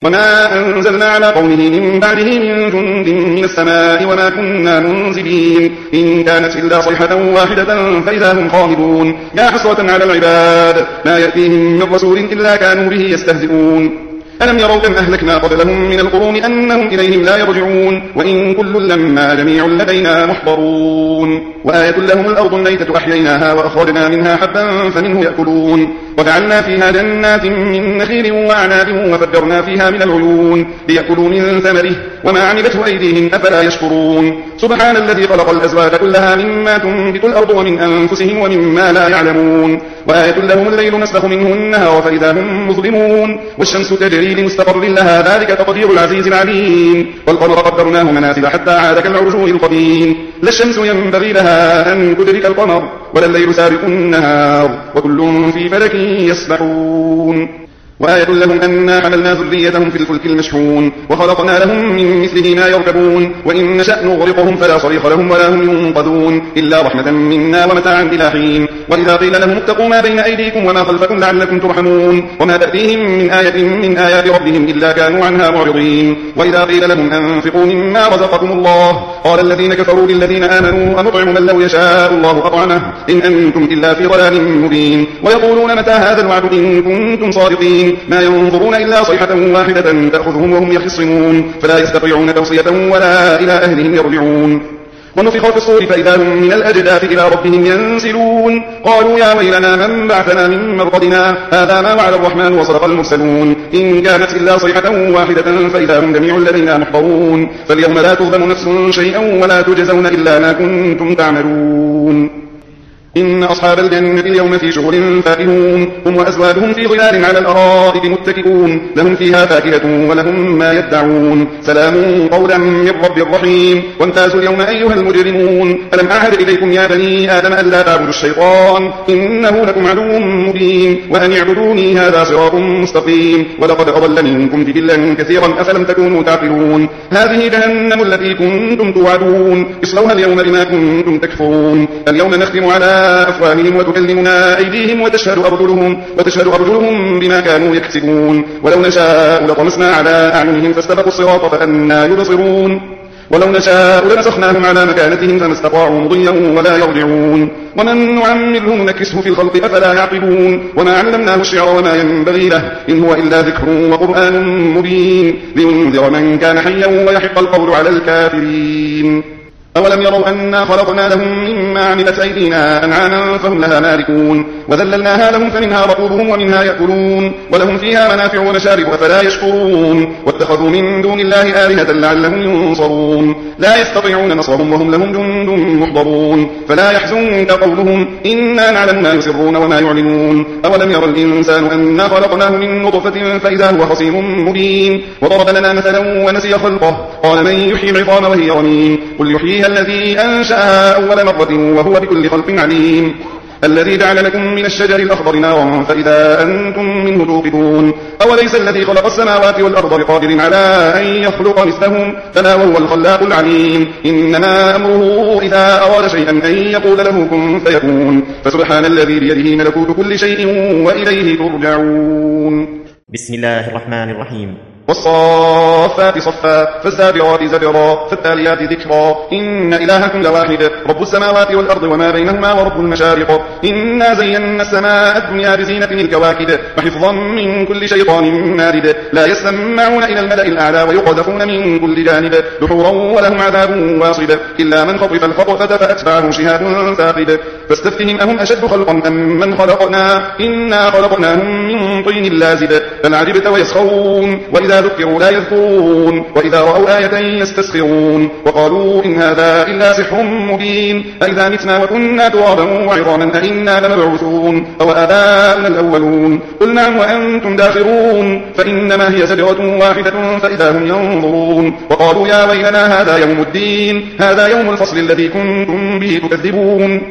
وما أنزلنا على قومه من بعده من جند من السماء وما كنا منزلين إن كانت إلا صيحة واحدة فإذا هم خامدون يا حسرة على العباد ما يأتيهم من رسول إلا كانوا به يستهزئون ألم يروا كم أهلكنا قبلهم من القرون أنهم إليهم لا يرجعون وإن كل لما جميع لدينا محضرون وآية لهم الأرض الميتة أحييناها وأخرجنا منها حبا فمنه يأكلون وجعلنا فيها جنات من نخيل وأعناب وفجرنا فيها من العيون ليأكلوا من ثمره وما عملته أيديهم أفلا يشكرون سبحان الذي خلق الأزواج كلها مما تنبت الأرض ومن أنفسهم ومما لا يعلمون وآية لهم الليل نسلخ منه النهار فإذا هم مظلمون والشمس تجري لمستقر لها ذلك تقدير العزيز العليم والقمر قدرناه منازل حتى عاد كالعرجون القديم لا الشمس ينبغي لها أن تدرك القمر ولا الليل سابق النهار وكل في فلك يسبحون وآية لهم أنا حملنا ذريتهم في الفلك المشحون وخلقنا لهم من مثله ما يركبون وإن نشأ نغرقهم فلا صريخ لهم ولا هم ينقذون إلا رحمة منا ومتاعا إلى حين وإذا قيل لهم اتقوا ما بين أيديكم وما خلفكم لعلكم ترحمون وما تأتيهم من آية من آيات ربهم إلا كانوا عنها معرضين وإذا قيل لهم أنفقوا مما رزقكم الله قال الذين كفروا للذين آمنوا أنطعم من لو يشاء الله أطعمه إن أنتم إلا في ضلال مبين ويقولون متى هذا الوعد إن كنتم صادقين ما ينظرون إلا صيحة واحدة تأخذهم وهم يخصمون فلا يستطيعون توصية ولا إلى أهلهم يرجعون ونفخ في الصور فإذا هم من الأجداث إلى ربهم ينسلون قالوا يا ويلنا من بعثنا من مرقدنا هذا ما وعد الرحمن وصدق المرسلون إن كانت إلا صيحة واحدة فإذا هم جميع لدينا محضرون فاليوم لا تظلم نفس شيئا ولا تجزون إلا ما كنتم تعملون إن أصحاب الجنة اليوم في شغل فاكهون هم وأزواجهم في ظلال على الأرائك متكئون لهم فيها فاكهة ولهم ما يدعون سلام قولا من رب رحيم وامتازوا اليوم أيها المجرمون ألم أعهد إليكم يا بني آدم ألا تعبدوا الشيطان إنه لكم عدو مبين وأن اعبدوني هذا صراط مستقيم ولقد أضل منكم جبلا كثيرا أفلم تكونوا تعقلون هذه جهنم التي كنتم توعدون اصلوها اليوم بما كنتم تكفرون اليوم نختم على أفواههم وتكلمنا أيديهم وتشهد أرجلهم بما كانوا يكسبون ولو نشاء لطمسنا على أعينهم فاستبقوا الصراط فأنى يبصرون ولو نشاء لمسخناهم على مكانتهم فما استطاعوا مضيا ولا يرجعون ومن نعمره نكسه في الخلق أفلا يعقلون وما علمناه الشعر وما ينبغي له إن هو إلا ذكر وقرآن مبين لينذر من كان حيا ويحق القول على الكافرين أولم يروا أنا خلقنا لهم مما عملت أيدينا أنعاما فهم لها مالكون وذللناها لهم فمنها ركوبهم ومنها يأكلون ولهم فيها منافع ومشارب أفلا يشكرون واتخذوا من دون الله آلهة لعلهم ينصرون لا يستطيعون نصرهم وهم لهم جند محضرون فلا يحزنك قولهم إنا نعلم ما يسرون وما يعلنون أولم يرى الإنسان أنا خلقناه من نطفة فإذا هو خصيم مبين وضرب لنا مثلا ونسي خلقه قال من يحيي العظام وهي رميم قل يحييها الذي أنشأها أول مرة وهو بكل خلق عليم الذي جعل لكم من الشجر الأخضر نارا فإذا أنتم منه توقدون أوليس الذي خلق السماوات والأرض بقادر على أن يخلق مثلهم فلا وهو الخلاق العليم إنما أمره إذا أراد شيئا أن يقول له كن فيكون فسبحان الذي بيده ملكوت كل شيء وإليه ترجعون بسم الله الرحمن الرحيم والصافات صفا فالزاجرات زجرا فالتاليات ذكرا إن إلهكم لواحد رب السماوات والأرض وما بينهما ورب المشارق إنا زينا السماء الدنيا بزينة الكواكب وحفظا من كل شيطان مارد لا يسمعون إلى الملأ الأعلى ويقذفون من كل جانب دحورا ولهم عذاب واصب إلا من خطف الخطفة فأتبعه شهاب ثاقب فاستفتهم أهم أشد خلقا أم من خلقنا إنا خلقناهم من طين لازب بل عجبت ويسخرون وإذا ذكروا لا يذكرون وإذا رأوا آية يستسخرون وقالوا إن هذا إلا سحر مبين أئذا متنا وكنا ترابا وعظاما أئنا لمبعوثون أو آباؤنا الأولون قل نعم وأنتم داخرون فإنما هي زجرة واحدة فإذا هم ينظرون وقالوا يا ويلنا هذا يوم الدين هذا يوم الفصل الذي كنتم به تكذبون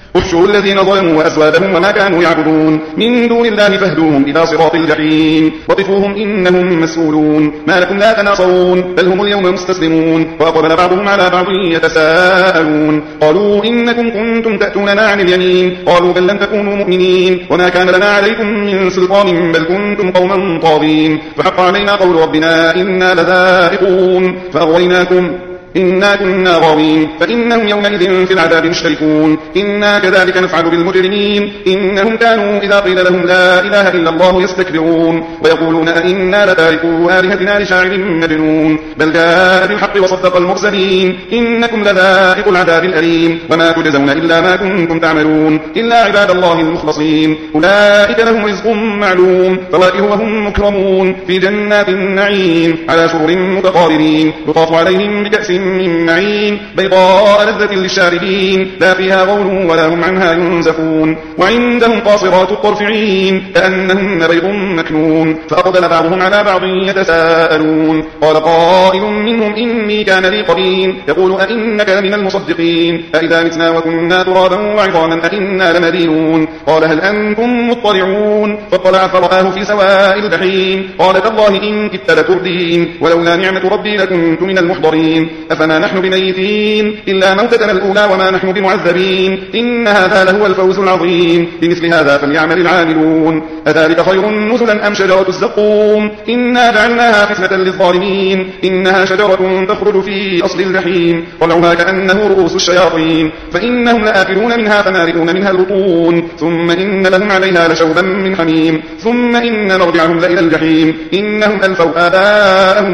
احشروا الذين ظلموا وأزواجهم وما كانوا يعبدون من دون الله فاهدوهم إلى صراط الجحيم وقفوهم إنهم مسؤولون ما لكم لا تناصرون بل هم اليوم مستسلمون وأقبل بعضهم على بعض يتساءلون قالوا إنكم كنتم تأتوننا عن اليمين قالوا بل لم تكونوا مؤمنين وما كان لنا عليكم من سلطان بل كنتم قوما طاغين فحق علينا قول ربنا إنا لذائقون فأغويناكم إنا كنا غاوين فإنهم يومئذ في العذاب مشتركون إنا كذلك نفعل بالمجرمين إنهم كانوا إذا قيل لهم لا إله إلا الله يستكبرون ويقولون أئنا لتاركوا آلهتنا لشاعر مجنون بل جاء بالحق وصدق المرسلين إنكم لذائق العذاب الأليم وما تجزون إلا ما كنتم تعملون إلا عباد الله المخلصين أولئك لهم رزق معلوم فواكه وهم مكرمون في جنات النعيم على سرر متقابلين يطاف عليهم بكأس من معين بيضاء لذة للشاربين لا فيها غول ولا هم عنها ينزفون وعندهم قاصرات الطرف عين كأنهن بيض مكنون فأقبل بعضهم على بعض يتساءلون قال قائل منهم إني كان لي قرين يقول أئنك لمن المصدقين أئذا متنا وكنا ترابا وعظاما أئنا لمدينون قال هل أنتم مطلعون فاطلع فرآه في سواء الجحيم قال تالله إن كدت لتردين ولولا نعمة ربي لكنت من المحضرين أفما نحن بميتين إلا موتتنا الأولى وما نحن بمعذبين إن هذا لهو الفوز العظيم بمثل هذا فليعمل العاملون أذلك خير نزلا أم شجرة الزقوم إنا جعلناها فتنة للظالمين إنها شجرة تخرج في أصل الجحيم طلعها كأنه رؤوس الشياطين فإنهم لآكلون منها فمالئون منها البطون ثم إن لهم عليها لشوبا من حميم ثم إن مرجعهم لإلى الجحيم إنهم ألفوا آباءهم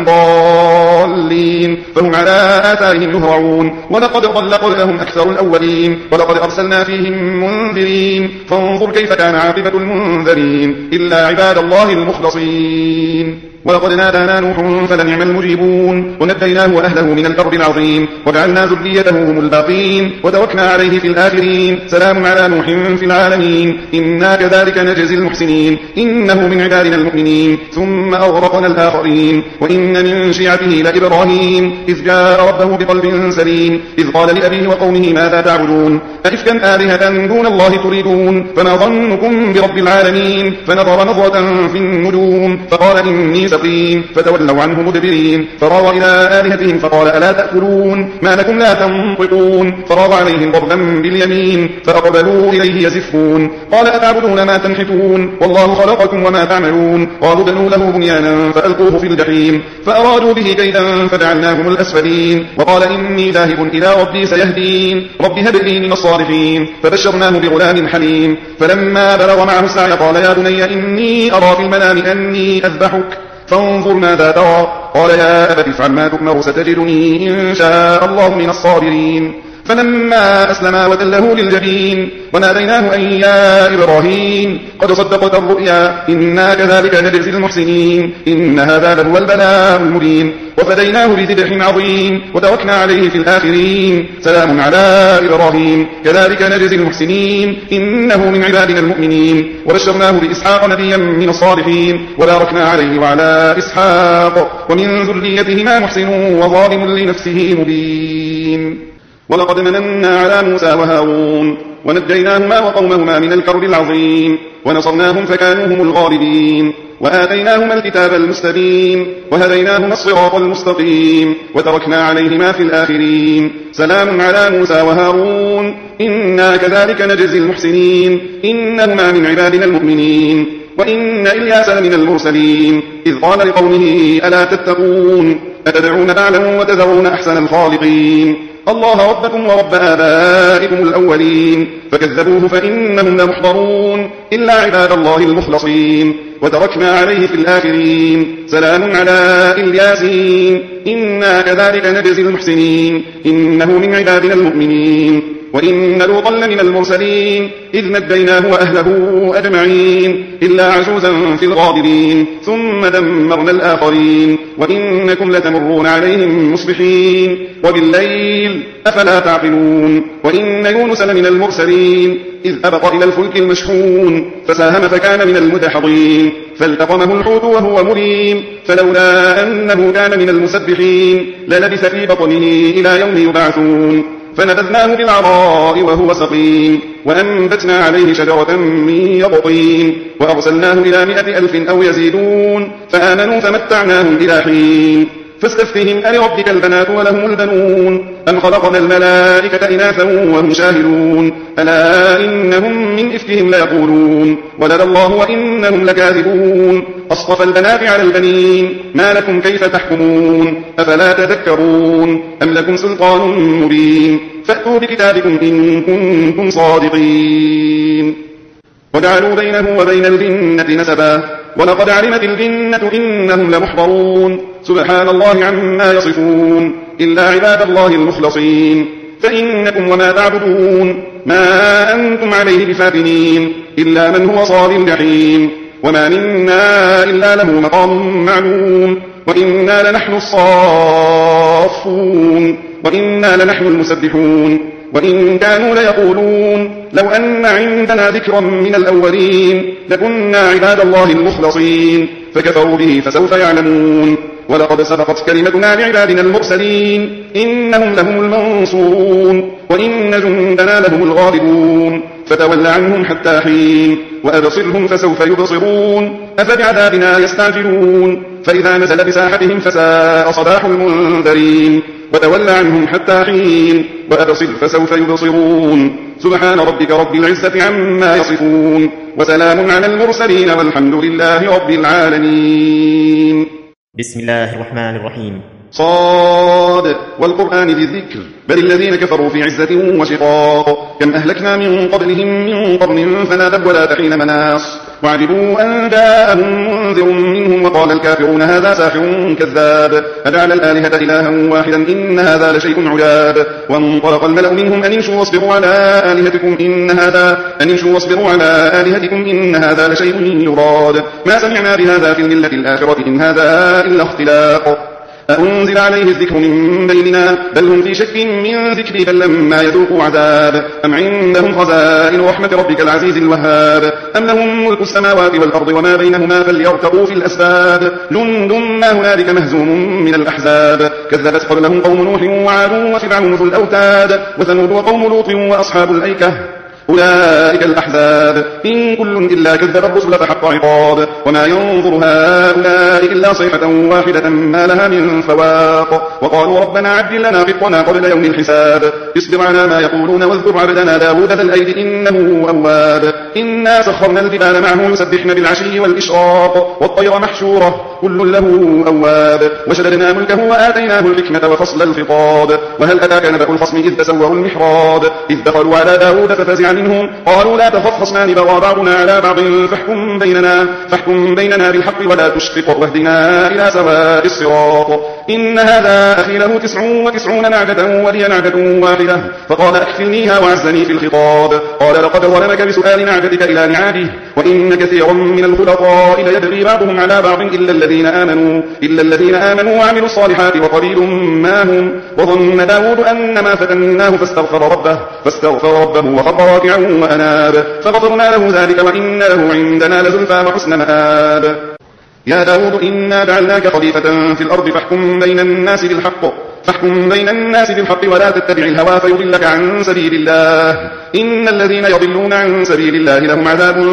ضالين فهم على آثارهم يهرعون ولقد ضل قبلهم أكثر الأولين ولقد أرسلنا فيهم منذرين فانظر كيف كان عاقبة المنذرين إلا عباد الله المخلصين ولقد نادانا نوح فلنعم المجيبون ونجيناه وأهله من الكرب العظيم وجعلنا ذريته هم الباقين وتركنا عليه في الآخرين سلام على نوح في العالمين إنا كذلك نجزي المحسنين إنه من عبادنا المؤمنين ثم أغرقنا الآخرين وإن من شيعته لإبراهيم إذ جاء ربه بقلب سليم إذ قال لأبيه وقومه ماذا تعبدون أئفكا آلهة دون الله تريدون فما ظنكم برب العالمين فنظر نظرة في النجوم فقال إني سقيم فتولوا عنه مدبرين فراغ إلى آلهتهم فقال ألا تأكلون ما لكم لا تنطقون فراغ عليهم ضربا باليمين فأقبلوا إليه يزفون قال أتعبدون ما تنحتون والله خلقكم وما تعملون قالوا بنوا له بنيانا فألقوه في الجحيم فأرادوا به كيدا فجعلناهم الأسفلين وقال إني ذاهب إلى ربي سيهدين رب هب لي من الصالحين فبشرناه بغلام حليم فلما بلغ معه السعي قال يا بني إني أرى في المنام أني أذبحك فانظر ماذا ترى قال يا أبت افعل ما تؤمر ستجدني إن شاء الله من الصابرين فلما أسلما وتله للجبين وناديناه أن يا إبراهيم قد صدقت الرؤيا إنا كذلك نجزي المحسنين إن هذا لهو البلاء المبين وفديناه بذبح عظيم وتركنا عليه في الآخرين سلام على إبراهيم كذلك نجزي المحسنين إنه من عبادنا المؤمنين وبشرناه بإسحاق نبيا من الصالحين وباركنا عليه وعلى إسحاق ومن ذريتهما محسن وظالم لنفسه مبين ولقد مننا على موسى وهارون ونجيناهما وقومهما من الكرب العظيم ونصرناهم فكانوا هم الغالبين وآتيناهما الكتاب المستبين وهديناهما الصراط المستقيم وتركنا عليهما في الآخرين سلام على موسى وهارون إنا كذلك نجزي المحسنين إنهما من عبادنا المؤمنين وإن إلياس لمن المرسلين إذ قال لقومه ألا تتقون أتدعون بعلا وتذرون أحسن الخالقين الله ربكم ورب آبائكم الأولين فكذبوه فإنهم لمحضرون إلا عباد الله المخلصين وتركنا عليه في الآخرين سلام على الياسين إنا كذلك نجزي المحسنين إنه من عبادنا المؤمنين وإن لوطا لمن المرسلين إذ نجيناه وأهله أجمعين إلا عجوزا في الغابرين ثم دمرنا الآخرين وإنكم لتمرون عليهم مصبحين وبالليل أفلا تعقلون وإن يونس لمن المرسلين إذ أبق إلى الفلك المشحون فساهم فكان من المدحضين فالتقمه الحوت وهو مليم فلولا أنه كان من المسبحين للبث في بطنه إلى يوم يبعثون فنبذناه بالعراء وهو سقيم وأنبتنا عليه شجرة من يقطين وأرسلناه إلى 100,000 أو يزيدون فآمنوا فمتعناهم إلى حين فاستفتهم ألربك البنات ولهم البنون أم خلقنا الملائكة إناثا وهم شاهدون ألا إنهم من إفكهم ليقولون ولد الله وإنهم لكاذبون أصطفى البنات على البنين ما لكم كيف تحكمون أفلا تذكرون أم لكم سلطان مبين فأتوا بكتابكم إن كنتم صادقين وجعلوا بينه وبين الجنة نسبا ولقد علمت الجنة إنهم لمحضرون سبحان الله عما يصفون إلا عباد الله المخلصين فإنكم وما تعبدون ما أنتم عليه بفاتنين إلا من هو صال الجحيم وما منا إلا له مقام معلوم وإنا لنحن الصافون وإنا لنحن المسبحون وإن كانوا ليقولون لو أن عندنا ذكرا من الأولين لكنا عباد الله المخلصين فكفروا به فسوف يعلمون ولقد سبقت كلمتنا لعبادنا المرسلين إنهم لهم المنصورون وإن جندنا لهم الغالبون فتول عنهم حتى حين وأبصرهم فسوف يبصرون أفبعذابنا يستعجلون فإذا نزل بساحتهم فساء صباح المنذرين وتول عنهم حتى حين وأبصر فسوف يبصرون سبحان ربك رب العزة عما يصفون وسلام على المرسلين والحمد لله رب العالمين. بسم الله الرحمن الرحيم. صاد والقرآن ذي الذكر بل الذين كفروا في عزة وشقاق كم أهلكنا من قبلهم من قرن فنادوا ولا تحين مناص وعجبوا أن جاءهم منذر منهم وقال الكافرون هذا ساحر كذاب أجعل الآلهة إلها واحدا إن هذا لشيء عجاب وانطلق الملأ منهم أن امشوا واصبروا على آلهتكم إن هذا لشيء يراد ما سمعنا بهذا في الملة الآخرة إن هذا إلا اختلاق أأنزل عليه الذكر من بيننا بل هم في شك من ذكري بل لما يذوقوا عذاب أم عندهم خزائن رحمة ربك العزيز الوهاب أم لهم ملك السماوات والأرض وما بينهما فليرتقوا في الأسباب جند ما هنالك مهزوم من الأحزاب كذبت قبلهم قوم نوح وعاد وفرعون ذو الأوتاد وثمود وقوم لوط وأصحاب الأيكة أولئك الأحزاب إن كل إلا كذب الرسل فحق عقاب وما ينظر هؤلاء إلا صيحة واحدة ما لها من فواق وقالوا ربنا عجل لنا قطنا قبل يوم الحساب اصبر على ما يقولون واذكر عبدنا داود ذا الأيد إنه أواب إنا سخرنا الجبال معه يسبحن بالعشي والإشراق والطير محشورة كل له أواب وشددنا ملكه وآتيناه الحكمة وفصل الخطاب وهل أتاك نبأ الخصم إذ تسوروا المحراب إذ دخلوا على داود ففزع منهم قالوا لا تخف خصمان بغى بعضنا على بعض فاحكم بيننا بالحق ولا تشقق واهدنا إلى سواء الصراط إن هذا أخي له 99 نعجة ولي نعجة واحدة فقال أكفلنيها وعزني في الخطاب قال لقد ظلمك بسؤال نعجتك إلى نعاجه وإن كثيرا من الخلطاء ليبغي بعضهم على بعض إلا الذين آمنوا وعملوا الصالحات وقليل ما هم وظن داود أنما فتناه فاستغفر ربه وخر راكعا وأناب فغفرنا له ذلك وإن له عندنا لزلفى وحسن مآب يا داود إنا جعلناك خليفة في الأرض فاحكم بين الناس بالحق ولا تتبع الهوى فيضلك عن سبيل الله إن الذين يضلون عن سبيل الله لهم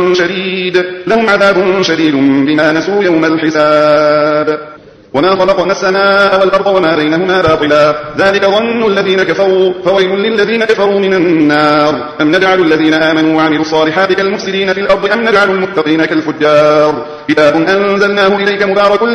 عذاب شديد بما نسوا يوم الحساب وما خلقنا السماء والأرض وما بينهما باطلا ذلك ظن الذين كفروا فويل للذين كفروا من النار أم نجعل الذين آمنوا وعملوا الصالحات كالمفسدين في الأرض أم نجعل المتقين كالفجار كتاب أنزلناه إليك مبارك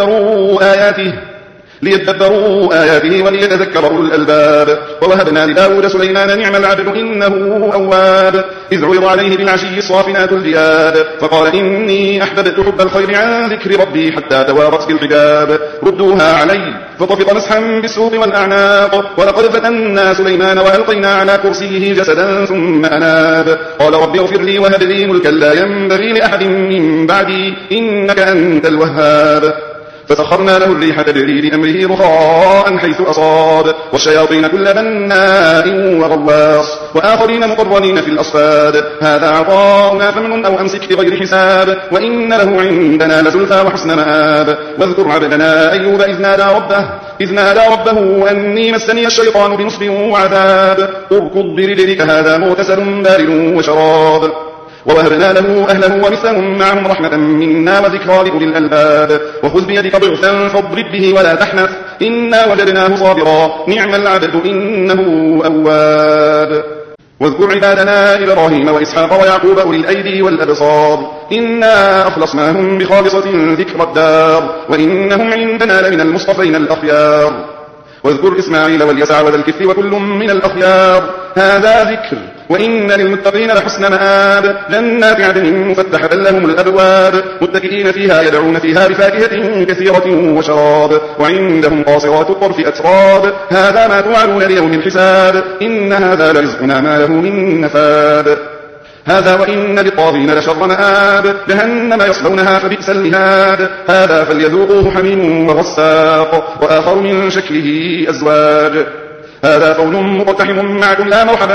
ليدبروا آياته وليتذكر أولو الألباب ووهبنا لداود سليمان نعم العبد إنه أواب إذ عرض عليه بالعشي الصافنات الجياد فقال إني أحببت حب الخير عن ذكر ربي حتى توارت بالحجاب ردوها علي فطفق مسحا بالسوق والأعناق ولقد فتنا سليمان وألقينا على كرسيه جسدا ثم أناب قال رب اغفر لي وهب لي ملكا لا ينبغي لأحد من بعدي إنك أنت الوهاب فسخرنا له الريح تجري بأمره رخاء حيث أصاب والشياطين كل بناء وغواص وآخرين مقرنين في الأصفاد هذا عطاؤنا فمن أو أمسك بغير حساب وإن له عندنا لزلفى وحسن مآب واذكر عبدنا أيوب إذ نادى ربه إذ نادى ربه أني مسني الشيطان بنصب وعذاب اركض برجلك هذا مغتسل بارد وشراب ووهبنا له أهله ومثلهم معهم رحمة منا وذكرى لأولي الألباب وخذ بيدك ضغثا فاضرب به ولا تحنث إنا وجدناه صابرا نعم العبد إنه أواب واذكر عبادنا إبراهيم وإسحاق ويعقوب أولي الأيدي والأبصار إنا أخلصناهم بخالصة ذكر الدار وإنهم عندنا لمن المصطفين الأخيار واذكر إسماعيل واليسع وذا الكفل وكل من الأخيار هذا ذكر وإن للمتقين لحسن مآب جنات عدن مفتحة لهم الأبواب متكئين فيها يدعون فيها بفاكهة كثيرة وشراب وعندهم قاصرات الطرف أتراب هذا ما توعدون ليوم الحساب إن هذا لرزقنا ما له من نفاد هذا وإن للطاغين لشر مآب جهنم يصلونها فبئس المهاد هذا فليذوقوه حميم وغساق وآخر من شكله أزواج هذا قول مقتحم معكم لا مرحبا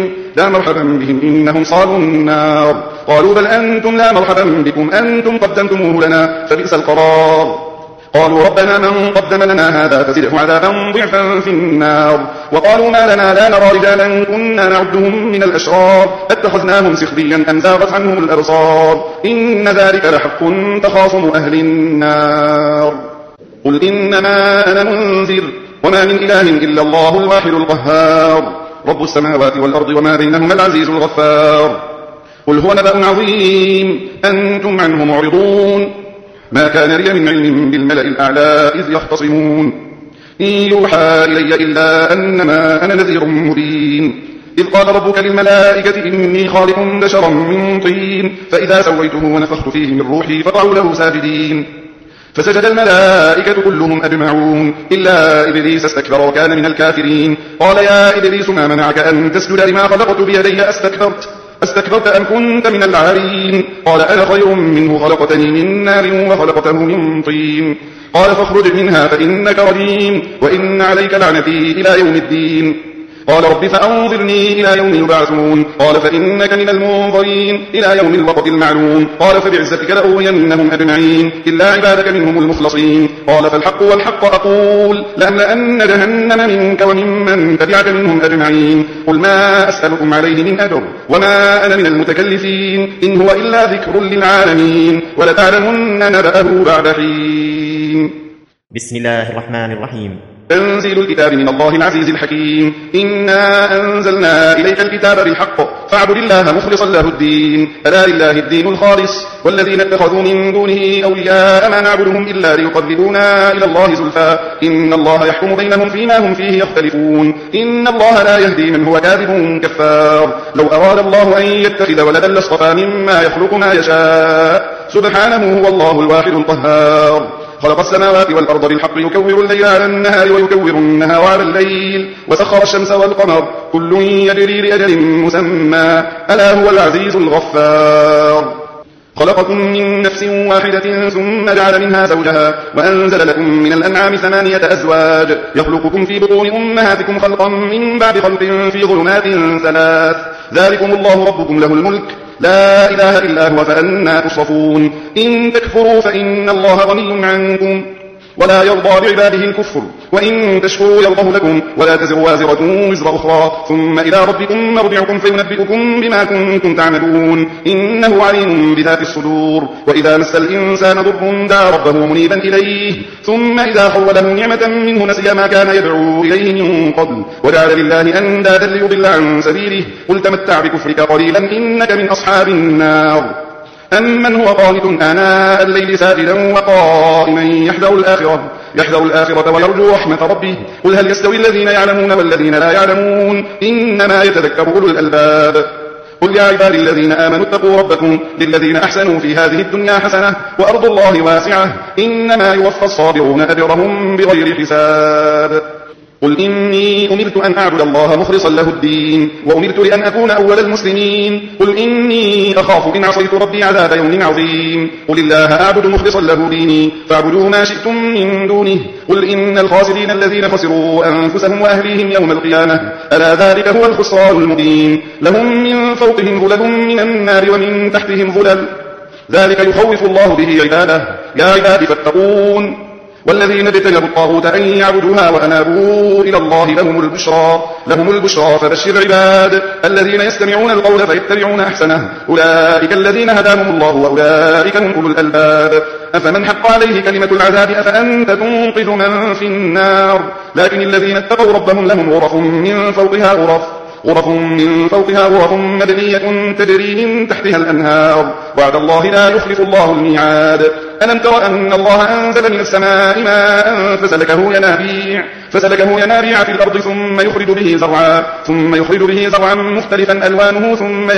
بهم إنهم صالوا النار قالوا بل أنتم لا مرحبا بكم أنتم قدمتموه لنا فبئس القرار قالوا ربنا من قدم لنا هذا فزده عذابا ضعفا في النار وقالوا ما لنا لا نرى رجالا كنا نعدهم من الأشرار اتخذناهم سخريا أم زاغت عنهم الأبصار إن ذلك لحق تخاصم أهل النار قل إنما أنا منذر وما من إله إلا الله الواحد القهار رب السماوات والأرض وما بينهما العزيز الغفار قل هو نبأ عظيم أنتم عنه معرضون ما كان لي من علم بالملأ الأعلى إذ يختصمون إن يوحى إلي إلا أنما أنا نذير مبين إذ قال ربك للملائكة إني خالق بشرا من طين فإذا سويته ونفخت فيه من روحي فقعوا له ساجدين فسجد الملائكة كلهم أجمعون إلا إبليس استكبر وكان من الكافرين قال يا إبليس ما منعك أن تسجد لما خلقت بيدي أستكبرت أم كنت من العالين قال أنا خير منه خلقتني من نار وخلقته من طين قال فاخرج منها فإنك رجيم وإن عليك لعنتي إلى يوم الدين قال رب فأنظرني إلى يوم يبعثون قال فإنك من المنظرين إلى يوم الوقت المعلوم قال فبعزتك لأغوينهم أجمعين إلا عبادك منهم المخلصين قال فالحق والحق أقول لأملأن جهنم منك وممن تبعك منهم أجمعين قل ما أسألكم عليه من أجر وما أنا من المتكلفين إن هو إلا ذكر للعالمين ولتعلمن نبأه بعد حين بسم الله الرحمن الرحيم تنزيل الكتاب من الله العزيز الحكيم إنا أنزلنا إليك الكتاب بالحق فاعبد الله مخلصا له الدين ألا لله الدين الخالص والذين اتخذوا من دونه أولياء ما نعبدهم إلا ليقربونا إلى الله زلفى إن الله يحكم بينهم فيما هم فيه يختلفون إن الله لا يهدي من هو كاذب كفار لو أراد الله أن يتخذ ولدا لاصطفى مما يخلق ما يشاء سبحانه هو الله الواحد القهار خلق السماوات والأرض بالحق يكور الليل على النهار ويكور النهار على الليل وسخر الشمس والقمر كل يجري لأجل مسمى ألا هو العزيز الغفار خلقكم من نفس واحدة ثم جعل منها زوجها وأنزل لكم من الأنعام 8 أزواج يخلقكم في بطون أمهاتكم خلقا من بعد خلق في ظلمات 3 ذلكم الله ربكم له الملك لا إله إلا هو فأنا تصرفون إن تكفروا فإن الله غني عنكم ولا يرضى بعباده الكفر وإن تشكروا يرضه لكم ولا تزر وازرة وزر أخرى ثم إلى ربكم مرجعكم فينبئكم بما كنتم تعملون إنه عليم بذات الصدور وإذا مس الإنسان ضر دعا ربه منيبا إليه ثم إذا خوله نعمة منه نسي ما كان يدعو إليه من قبل وجعل لله أندادا ليضل عن سبيله قل تمتع بكفرك قليلا إنك من أصحاب النار أمن هو قانت آناء الليل ساجدا وقائما يحذر الآخرة ويرجو رحمة ربه قل هل يستوي الذين يعلمون والذين لا يعلمون إنما يتذكر أولو الألباب قل يا عبادي الذين آمنوا اتقوا ربكم للذين أحسنوا في هذه الدنيا حسنة وأرض الله واسعة إنما يوفى الصابرون أجرهم بغير حساب قل إني أمرت أن أعبد الله مخلصا له الدين وأمرت لأن أكون أول المسلمين قل إني أخاف إن عصيت ربي عذاب يوم عظيم قل الله أعبد مخلصا له ديني فاعبدوا ما شئتم من دونه قل إن الخاسرين الذين خسروا أنفسهم وأهليهم يوم القيامة ألا ذلك هو الخسران المبين لهم من فوقهم ظلل من النار ومن تحتهم ظلل ذلك يخوف الله به عباده يا عباد فاتقون والذين اجتنبوا الطاغوت أن يعبدوها وأنابوا إلى الله لهم البشرى فبشر عباد الذين يستمعون القول فيتبعون أحسنه أولئك الذين هداهم الله وأولئك هم أولو الألباب أفمن حق عليه كلمة العذاب أفأنت تنقذ من في النار لكن الذين اتقوا ربهم لهم غرف من فوقها غرف مبنية تجري من تحتها الأنهار وعد الله لا يخلف الله الميعاد ألم تر أن الله أنزل من السماء ماء فسلكه ينابيع في الأرض ثم يخرج به زرعا مختلفا ألوانه ثم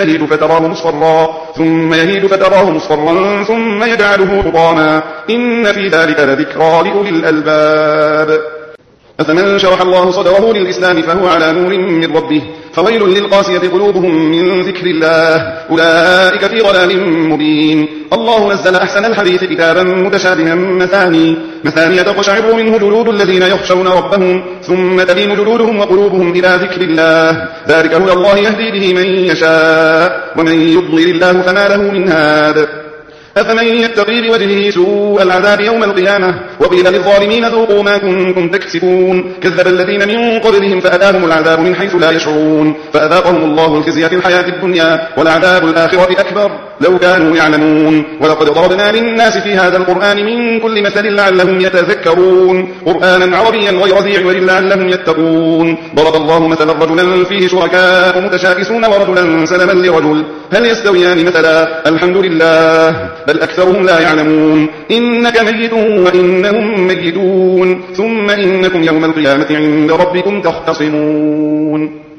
يهيد فتراه مصفرا ثم يجعله حطاما إن في ذلك لذكرى لأولي الألباب أفمن شرح الله صدره للإسلام فهو على نور من ربه فويل للقاسية قلوبهم من ذكر الله أولئك في ضلال مبين الله نزل أحسن الحديث كتابا متشابها مثانية تقشعر منه جلود الذين يخشون ربهم ثم تلين جلودهم وقلوبهم إلى ذكر الله ذلك هدى الله يهدي به من يشاء ومن يضلل الله فما له من هاد أفمن يتقي بوجهه سوء العذاب يوم القيامة وقيل للظالمين ذوقوا ما كنتم تكسبون كذب الذين من قبلهم فأتاهم العذاب من حيث لا يشعرون فأذاقهم الله الخزي في الحياة الدنيا والعذاب الآخرة أكبر لو كانوا يعلمون ولقد ضربنا للناس في هذا القرآن من كل مثل لعلهم يتذكرون قرآنا عربيا غير ذي عوج لعلهم يتقون ضرب الله مثلا رجلا فيه شركاء متشاكسون ورجلا سلما لرجل هل يستويان مثلا الحمد لله بل أكثرهم لا يعلمون إنك ميت وإنهم ميتون ثم إنكم يوم القيامة عند ربكم تختصمون